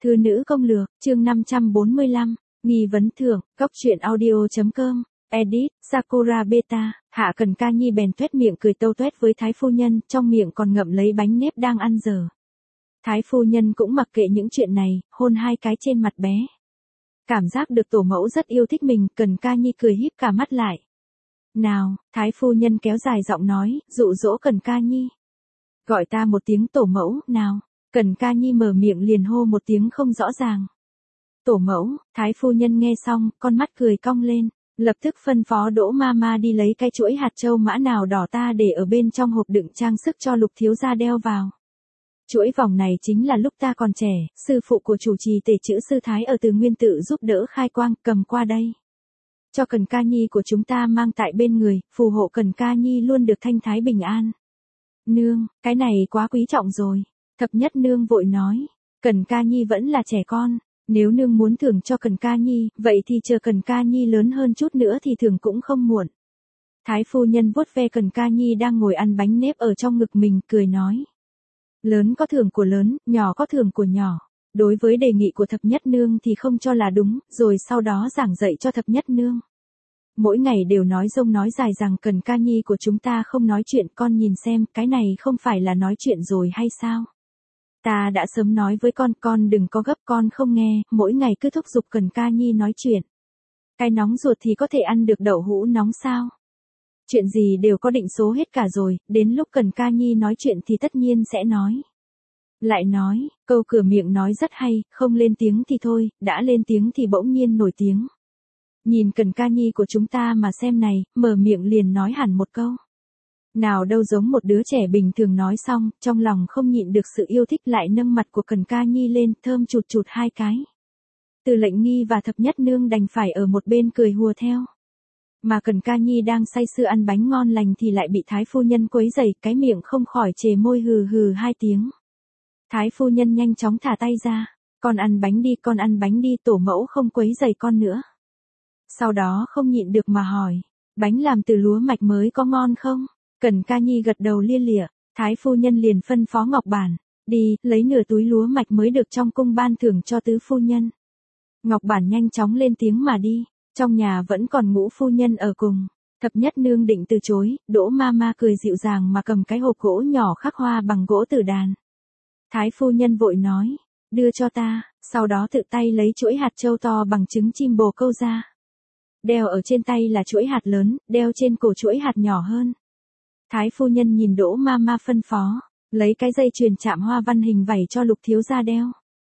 Thư nữ công lược, chương 545, nghi vấn thưởng, góc truyện audio.com, edit, Sakura Beta, Hạ Cần Ca Nhi bèn tuét miệng cười tâu tuét với Thái phu nhân, trong miệng còn ngậm lấy bánh nếp đang ăn dở. Thái phu nhân cũng mặc kệ những chuyện này, hôn hai cái trên mặt bé. Cảm giác được tổ mẫu rất yêu thích mình, Cần Ca Nhi cười híp cả mắt lại. Nào, Thái phu nhân kéo dài giọng nói, dụ dỗ Cần Ca Nhi. Gọi ta một tiếng tổ mẫu, nào. Cần Ca Nhi mở miệng liền hô một tiếng không rõ ràng. Tổ mẫu, Thái phu nhân nghe xong, con mắt cười cong lên, lập tức phân phó Đỗ Mama đi lấy cái chuỗi hạt châu mã nào đỏ ta để ở bên trong hộp đựng trang sức cho Lục thiếu gia đeo vào. Chuỗi vòng này chính là lúc ta còn trẻ, sư phụ của chủ trì tể chữ sư Thái ở Từ Nguyên tự giúp đỡ khai quang, cầm qua đây. Cho Cần Ca Nhi của chúng ta mang tại bên người, phù hộ Cần Ca Nhi luôn được thanh thái bình an. Nương, cái này quá quý trọng rồi. Thập nhất nương vội nói, Cần Ca Nhi vẫn là trẻ con, nếu nương muốn thưởng cho Cần Ca Nhi, vậy thì chờ Cần Ca Nhi lớn hơn chút nữa thì thưởng cũng không muộn. Thái phu nhân vuốt ve Cần Ca Nhi đang ngồi ăn bánh nếp ở trong ngực mình, cười nói. Lớn có thưởng của lớn, nhỏ có thưởng của nhỏ. Đối với đề nghị của thập nhất nương thì không cho là đúng, rồi sau đó giảng dạy cho thập nhất nương. Mỗi ngày đều nói rông nói dài rằng Cần Ca Nhi của chúng ta không nói chuyện, con nhìn xem, cái này không phải là nói chuyện rồi hay sao? Ta đã sớm nói với con đừng có gấp, con không nghe, mỗi ngày cứ thúc giục Cần Ca Nhi nói chuyện. Cái nóng ruột thì có thể ăn được đậu hũ nóng sao? Chuyện gì đều có định số hết cả rồi, đến lúc Cần Ca Nhi nói chuyện thì tất nhiên sẽ nói. Lại nói, câu cửa miệng nói rất hay, không lên tiếng thì thôi, đã lên tiếng thì bỗng nhiên nổi tiếng. Nhìn Cần Ca Nhi của chúng ta mà xem này, mở miệng liền nói hẳn một câu. Nào đâu giống một đứa trẻ bình thường nói xong, trong lòng không nhịn được sự yêu thích lại nâng mặt của Cần Ca Nhi lên, thơm chụt chụt hai cái. Từ Lệnh Nghi và thập nhất nương đành phải ở một bên cười hùa theo. Mà Cần Ca Nhi đang say sưa ăn bánh ngon lành thì lại bị Thái phu nhân quấy rầy, cái miệng không khỏi chề môi hừ hừ hai tiếng. Thái phu nhân nhanh chóng thả tay ra, con ăn bánh đi, tổ mẫu không quấy rầy con nữa. Sau đó không nhịn được mà hỏi, bánh làm từ lúa mạch mới có ngon không? Cần Ca Nhi gật đầu lia lịa, Thái phu nhân liền phân phó Ngọc Bản, đi, lấy nửa túi lúa mạch mới được trong cung ban thưởng cho tứ phu nhân. Ngọc Bản nhanh chóng lên tiếng mà đi, trong nhà vẫn còn ngũ phu nhân ở cùng. Thập nhất nương định từ chối, Đỗ Mama cười dịu dàng mà cầm cái hộp gỗ nhỏ khắc hoa bằng gỗ tử đàn. Thái phu nhân vội nói, đưa cho ta, sau đó tự tay lấy chuỗi hạt châu to bằng trứng chim bồ câu ra. Đeo ở trên tay là chuỗi hạt lớn, đeo trên cổ chuỗi hạt nhỏ hơn. Thái phu nhân nhìn Đỗ Mama phân phó, lấy cái dây chuyền chạm hoa văn hình vảy cho Lục thiếu gia đeo.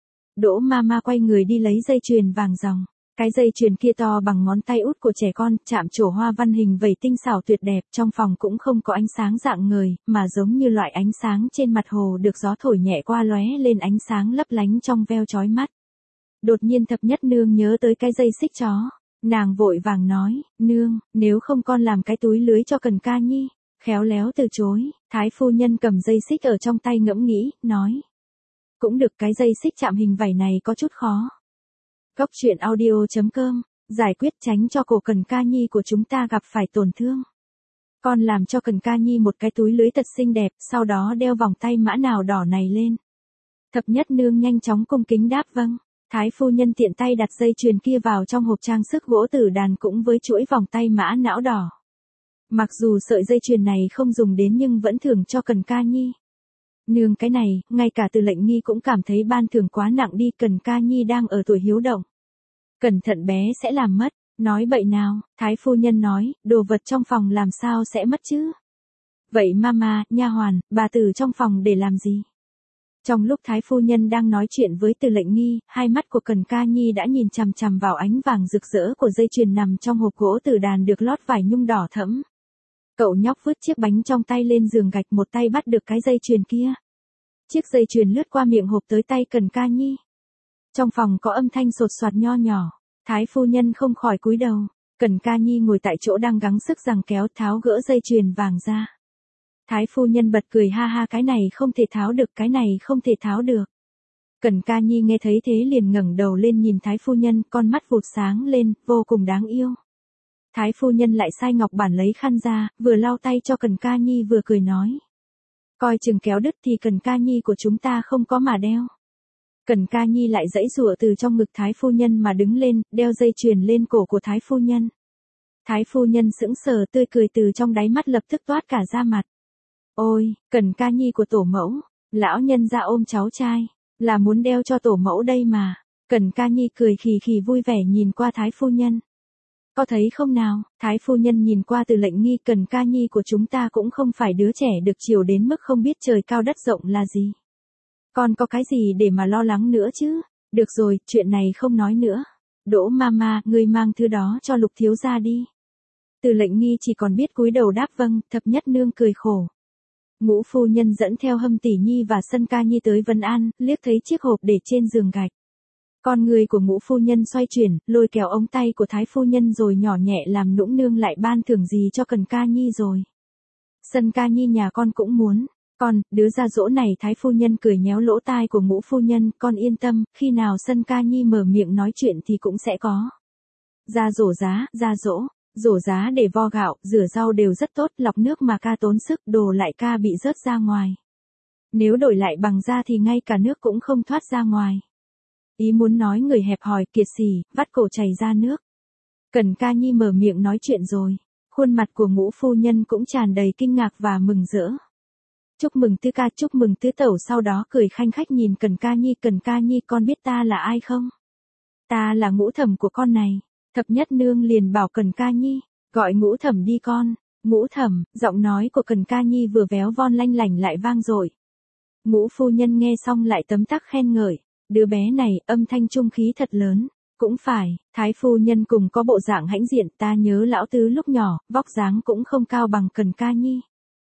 Đỗ Mama quay người đi lấy dây chuyền vàng ròng. Cái dây chuyền kia to bằng ngón tay út của trẻ con, chạm trổ hoa văn hình vảy tinh xảo tuyệt đẹp, trong phòng cũng không có ánh sáng rạng ngời, mà giống như loại ánh sáng trên mặt hồ được gió thổi nhẹ qua lóe lên ánh sáng lấp lánh trong veo chói mắt. Đột nhiên thập nhất nương nhớ tới cái dây xích chó. Nàng vội vàng nói, nương, nếu không con làm cái túi lưới cho Cần Ca Nhi. Khéo léo từ chối, Thái phu nhân cầm dây xích ở trong tay ngẫm nghĩ, nói. Cũng được, cái dây xích chạm hình vảy này có chút khó. Góc truyện audio.com, giải quyết tránh cho cổ Cần Ca Nhi của chúng ta gặp phải tổn thương. Con làm cho Cần Ca Nhi một cái túi lưới thật xinh đẹp, sau đó đeo vòng tay mã nào đỏ này lên. Thập nhất nương nhanh chóng cung kính đáp vâng. Thái phu nhân tiện tay đặt dây chuyền kia vào trong hộp trang sức gỗ tử đàn cũng với chuỗi vòng tay mã não đỏ. Mặc dù sợi dây chuyền này không dùng đến nhưng vẫn thưởng cho Cần Ca Nhi. Nương, cái này, ngay cả Từ Lệnh Nghi cũng cảm thấy ban thưởng quá nặng đi, Cần Ca Nhi đang ở tuổi hiếu động. Cẩn thận bé sẽ làm mất, nói bậy nào, Thái phu nhân nói, đồ vật trong phòng làm sao sẽ mất chứ? Vậy Mama, nha hoàn, bà Từ trong phòng để làm gì? Trong lúc Thái phu nhân đang nói chuyện với Từ Lệnh Nghi, hai mắt của Cần Ca Nhi đã nhìn chằm chằm vào ánh vàng rực rỡ của dây chuyền nằm trong hộp gỗ tử đàn được lót vải nhung đỏ thẫm. Cậu nhóc vứt chiếc bánh trong tay lên giường gạch, một tay bắt được cái dây chuyền kia. Chiếc dây chuyền lướt qua miệng hộp tới tay Cần Ca Nhi. Trong phòng có âm thanh sột soạt nho nhỏ, Thái phu nhân không khỏi cúi đầu. Cần Ca Nhi ngồi tại chỗ đang gắng sức giằng kéo tháo gỡ dây chuyền vàng ra. Thái phu nhân bật cười ha ha, cái này không thể tháo được, cái này không thể tháo được. Cần Ca Nhi nghe thấy thế liền ngẩng đầu lên nhìn Thái phu nhân, con mắt vụt sáng lên, vô cùng đáng yêu. Thái phu nhân lại sai Ngọc Bản lấy khăn ra, vừa lau tay cho Cần Ca Nhi vừa cười nói. Coi chừng kéo đứt thì Cần Ca Nhi của chúng ta không có mà đeo. Cần Ca Nhi lại giãy giụa từ trong ngực Thái phu nhân mà đứng lên, đeo dây chuyền lên cổ của Thái phu nhân. Thái phu nhân sững sờ, tươi cười từ trong đáy mắt lập tức toát cả ra mặt. Ôi, Cần Ca Nhi của tổ mẫu, lão nhân ra ôm cháu trai, là muốn đeo cho tổ mẫu đây mà. Cần Ca Nhi cười khì khì vui vẻ nhìn qua Thái phu nhân. Có thấy không nào, Thái phu nhân nhìn qua Từ Lệnh Nghi, Cần Ca Nhi của chúng ta cũng không phải đứa trẻ được chiều đến mức không biết trời cao đất rộng là gì. Con có cái gì để mà lo lắng nữa chứ? Được rồi, chuyện này không nói nữa. Đỗ Mama, ngươi mang thứ đó cho Lục thiếu gia đi. Từ Lệnh Nghi chỉ còn biết cúi đầu đáp vâng. Thập Nhất Nương cười khổ. Ngũ phu nhân dẫn theo Hâm Tỷ Nhi và Sân Ca Nhi tới Vân An, liếc thấy chiếc hộp để trên giường gạch. Con người của Ngũ phu nhân xoay chuyển, lôi kéo ống tay của Thái phu nhân rồi nhỏ nhẹ làm Nũng Nương lại ban thưởng gì cho Cần Ca Nhi rồi. Sân Ca Nhi nhà con cũng muốn. Con, đứa ra dỗ này. Thái phu nhân cười nhéo lỗ tai của Ngũ phu nhân, con yên tâm, khi nào Sân Ca Nhi mở miệng nói chuyện thì cũng sẽ có. Ra rổ giá, ra rổ giá để vo gạo, rửa rau đều rất tốt, lọc nước mà ca tốn sức, đồ lại ca bị rớt ra ngoài. Nếu đổi lại bằng da thì ngay cả nước cũng không thoát ra ngoài. Ý muốn nói người hẹp hòi, kiệt xì, vắt cổ chảy ra nước. Cần Ca Nhi mở miệng nói chuyện rồi. Khuôn mặt của Ngũ phu nhân cũng tràn đầy kinh ngạc và mừng rỡ. Chúc mừng tứ ca, chúc mừng tứ tẩu, sau đó cười khanh khách nhìn Cần Ca Nhi. Cần Ca Nhi, con biết ta là ai không? Ta là Ngũ thẩm của con này. Thập Nhất Nương liền bảo Cần Ca Nhi, gọi Ngũ thẩm đi con. Ngũ thẩm, giọng nói của Cần Ca Nhi vừa véo von lanh lảnh lại vang dội. Ngũ phu nhân nghe xong lại tấm tắc khen ngợi, đứa bé này âm thanh trung khí thật lớn. Cũng phải, Thái phu nhân cùng có bộ dạng hãnh diện, ta nhớ lão tứ lúc nhỏ, vóc dáng cũng không cao bằng Cần Ca Nhi.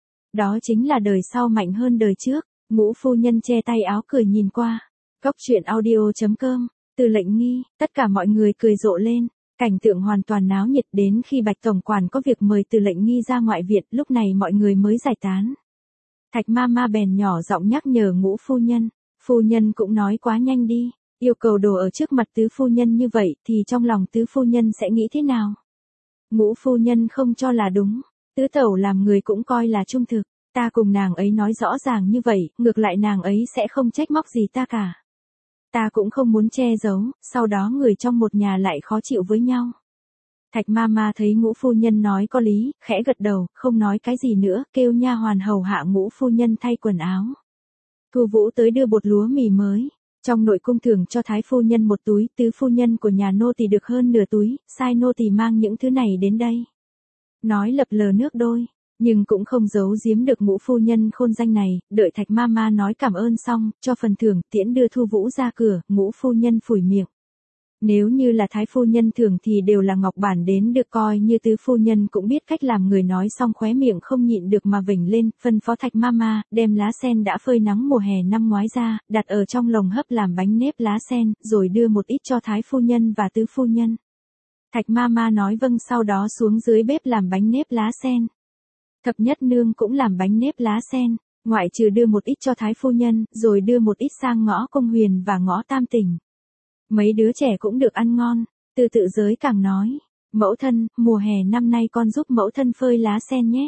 Đó chính là đời sau mạnh hơn đời trước. Ngũ phu nhân che tay áo cười nhìn qua. Góc truyện audio.com, Từ Lệnh Nghi, tất cả mọi người cười rộ lên. Cảnh tượng hoàn toàn náo nhiệt, đến khi Bạch tổng quản có việc mời Từ Lệnh Nghi ra ngoại viện, lúc này mọi người mới giải tán. Thạch Mama bèn nhỏ giọng nhắc nhở Ngũ phu nhân. Phu nhân cũng nói quá nhanh đi, yêu cầu đồ ở trước mặt tứ phu nhân như vậy thì trong lòng tứ phu nhân sẽ nghĩ thế nào? Ngũ phu nhân không cho là đúng, tứ tẩu làm người cũng coi là trung thực, ta cùng nàng ấy nói rõ ràng như vậy, ngược lại nàng ấy sẽ không trách móc gì ta cả. Ta cũng không muốn che giấu, sau đó người trong một nhà lại khó chịu với nhau. Thạch Mama thấy Ngũ phu nhân nói có lý, khẽ gật đầu, không nói cái gì nữa, kêu nha hoàn hầu hạ Ngũ phu nhân thay quần áo. Thu Vũ tới đưa bột lúa mì mới. Trong nội cung thưởng cho Thái phu nhân một túi, tứ phu nhân của nhà nô tỳ được hơn nửa túi, sai nô tỳ mang những thứ này đến đây. Nói lập lờ nước đôi, nhưng cũng không giấu giếm được Ngũ phu nhân khôn danh này. Đợi Thạch Mama nói cảm ơn xong, cho phần thưởng, tiễn đưa Thu Vũ ra cửa. Ngũ phu nhân phủi miệng. Nếu như là Thái phu nhân thưởng thì đều là ngọc bản đến được, coi như tứ phu nhân cũng biết cách làm người, nói xong khóe miệng không nhịn được mà vểnh lên, phân phó Thạch Mama đem lá sen đã phơi nắng mùa hè năm ngoái ra, đặt ở trong lồng hấp làm bánh nếp lá sen, rồi đưa một ít cho Thái phu nhân và tứ phu nhân. Thạch Mama nói vâng, sau đó xuống dưới bếp làm bánh nếp lá sen. Thập Nhất Nương cũng làm bánh nếp lá sen, ngoại trừ đưa một ít cho Thái phu nhân, rồi đưa một ít sang ngõ Công Huyền và ngõ Tam Tỉnh. Mấy đứa trẻ cũng được ăn ngon. Từ Tự Giới càng nói, mẫu thân, mùa hè năm nay con giúp mẫu thân phơi lá sen nhé.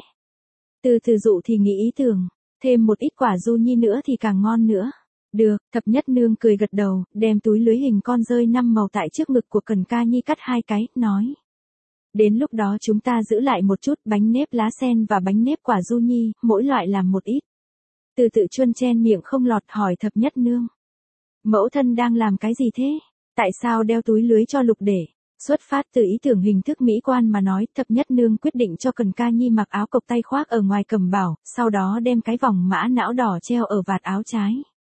Từ Từ Dụ thì nghĩ ý tưởng, thêm một ít quả du nhi nữa thì càng ngon nữa. Được, Thập Nhất Nương cười gật đầu, đem túi lưới hình con rơi 5 màu tại trước ngực của Cần Ca Nhi cắt 2 cái, nói. Đến lúc đó chúng ta giữ lại một chút bánh nếp lá sen và bánh nếp quả du nhi, mỗi loại làm một ít. Từ Tự Chuân chen miệng không lọt hỏi Thập Nhất Nương. Mẫu thân đang làm cái gì thế? Tại sao đeo túi lưới cho Lục để? Xuất phát từ ý tưởng hình thức mỹ quan mà nói, Thập Nhất Nương quyết định cho Cần Ca Nhi mặc áo cộc tay khoác ở ngoài cẩm bảo, sau đó đem cái vòng mã não đỏ treo ở vạt áo trái.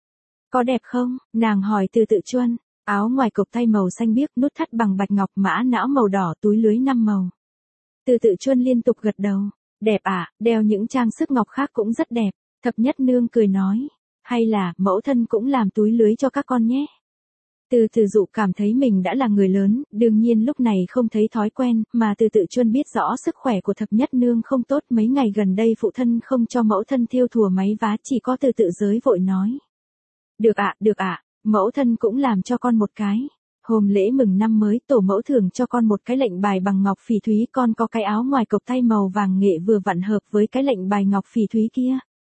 Có đẹp không? Nàng hỏi Từ Tự Chuân. Áo ngoài cộc tay màu xanh biếc, nút thắt bằng bạch ngọc, mã não màu đỏ, túi lưới 5 màu. Từ Tự Chuân liên tục gật đầu. Đẹp à, đeo những trang sức ngọc khác cũng rất đẹp. Thập Nhất Nương cười nói. Hay là, mẫu thân cũng làm túi lưới cho các con nhé. Từ Từ Dụ cảm thấy mình đã là người lớn, đương nhiên lúc này không thấy thói quen, mà Từ Tự Chuân biết rõ sức khỏe của Thập Nhất Nương không tốt, mấy ngày gần đây phụ thân không cho mẫu thân thêu thùa máy vá, chỉ có Từ Tự Giới vội nói. Được ạ, mẫu thân cũng làm cho con một cái. Hôm lễ mừng năm mới, tổ mẫu thưởng cho con một cái lệnh bài bằng ngọc phỉ thúy, con có cái áo ngoài cộc tay màu vàng nghệ vừa vặn hợp với cái lệnh bài ngọc phỉ thúy kia.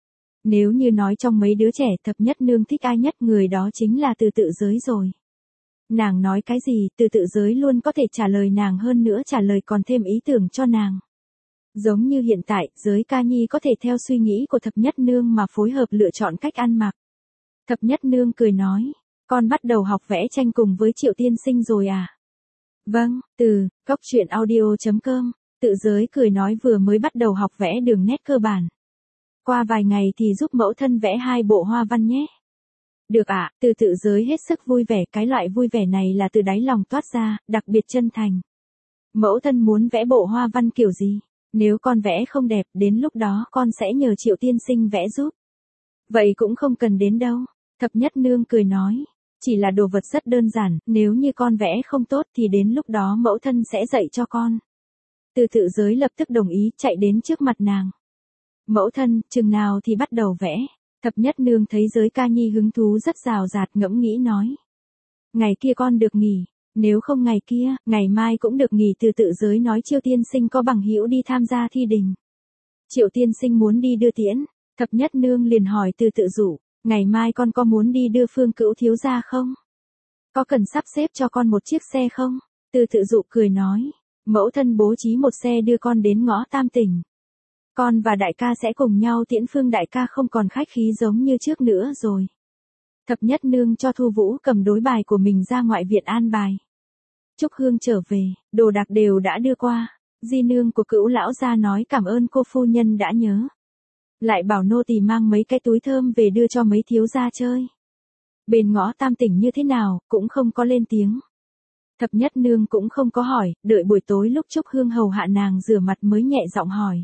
Nếu như nói trong mấy đứa trẻ thập nhất nương thích ai nhất, người đó chính là Từ Tự Giới rồi. Nàng nói cái gì, Từ Tự Giới luôn có thể trả lời nàng, hơn nữa trả lời còn thêm ý tưởng cho nàng. Giống như hiện tại, Giới Ca Nhi có thể theo suy nghĩ của thập nhất nương mà phối hợp lựa chọn cách ăn mặc. Thập nhất nương cười nói, con bắt đầu học vẽ tranh cùng với Triệu tiên sinh rồi à? Vâng, Cóc truyện audio.com, Tự Giới cười nói vừa mới bắt đầu học vẽ đường nét cơ bản. Qua vài ngày thì giúp mẫu thân vẽ 2 bộ hoa văn nhé. Được ạ, Tự Giới hết sức vui vẻ, cái loại vui vẻ này là từ đáy lòng toát ra, đặc biệt chân thành. Mẫu thân muốn vẽ bộ hoa văn kiểu gì? Nếu con vẽ không đẹp, đến lúc đó con sẽ nhờ Triệu tiên sinh vẽ giúp. Vậy cũng không cần đến đâu. Thập nhất nương cười nói, chỉ là đồ vật rất đơn giản, nếu như con vẽ không tốt thì đến lúc đó mẫu thân sẽ dạy cho con. Tự Giới lập tức đồng ý, chạy đến trước mặt nàng. Mẫu thân, chừng nào thì bắt đầu vẽ? Thập nhất nương thấy Giới Ca Nhi hứng thú rất rào rạt, ngẫm nghĩ nói. Ngày kia con được nghỉ, nếu không ngày kia, ngày mai cũng được nghỉ. Tự Giới nói Triệu tiên sinh có bằng hữu đi tham gia thi đình. Triệu tiên sinh muốn đi đưa tiễn. Thập nhất nương liền hỏi Tự Dụ, ngày mai con có muốn đi đưa Phương Cữu thiếu gia không? Có cần sắp xếp cho con một chiếc xe không? Tự Dụ cười nói, mẫu thân bố trí một xe đưa con đến ngõ Tam Tỉnh. Con và đại ca sẽ cùng nhau tiễn Phương đại ca, không còn khách khí giống như trước nữa rồi. Thập nhất nương cho Thu Vũ cầm đối bài của mình ra ngoại viện an bài. Trúc Hương trở về, đồ đạc đều đã đưa qua. Di nương của Cữu lão gia nói cảm ơn cô phu nhân đã nhớ. Lại bảo nô tỳ mang mấy cái túi thơm về đưa cho mấy thiếu gia chơi. Bên ngõ Tam Tỉnh như thế nào, cũng không có lên tiếng. Thập nhất nương cũng không có hỏi, đợi buổi tối lúc Trúc Hương hầu hạ nàng rửa mặt mới nhẹ giọng hỏi.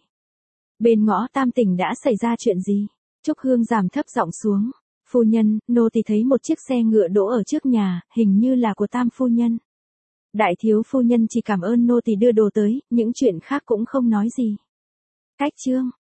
Bên ngõ Tam Tỉnh đã xảy ra chuyện gì? Trúc Hương giảm thấp giọng xuống. Phu nhân, nô tỳ thấy một chiếc xe ngựa đỗ ở trước nhà, hình như là của Tam phu nhân. Đại thiếu phu nhân chỉ cảm ơn nô tỳ đưa đồ tới, những chuyện khác cũng không nói gì. Cách chương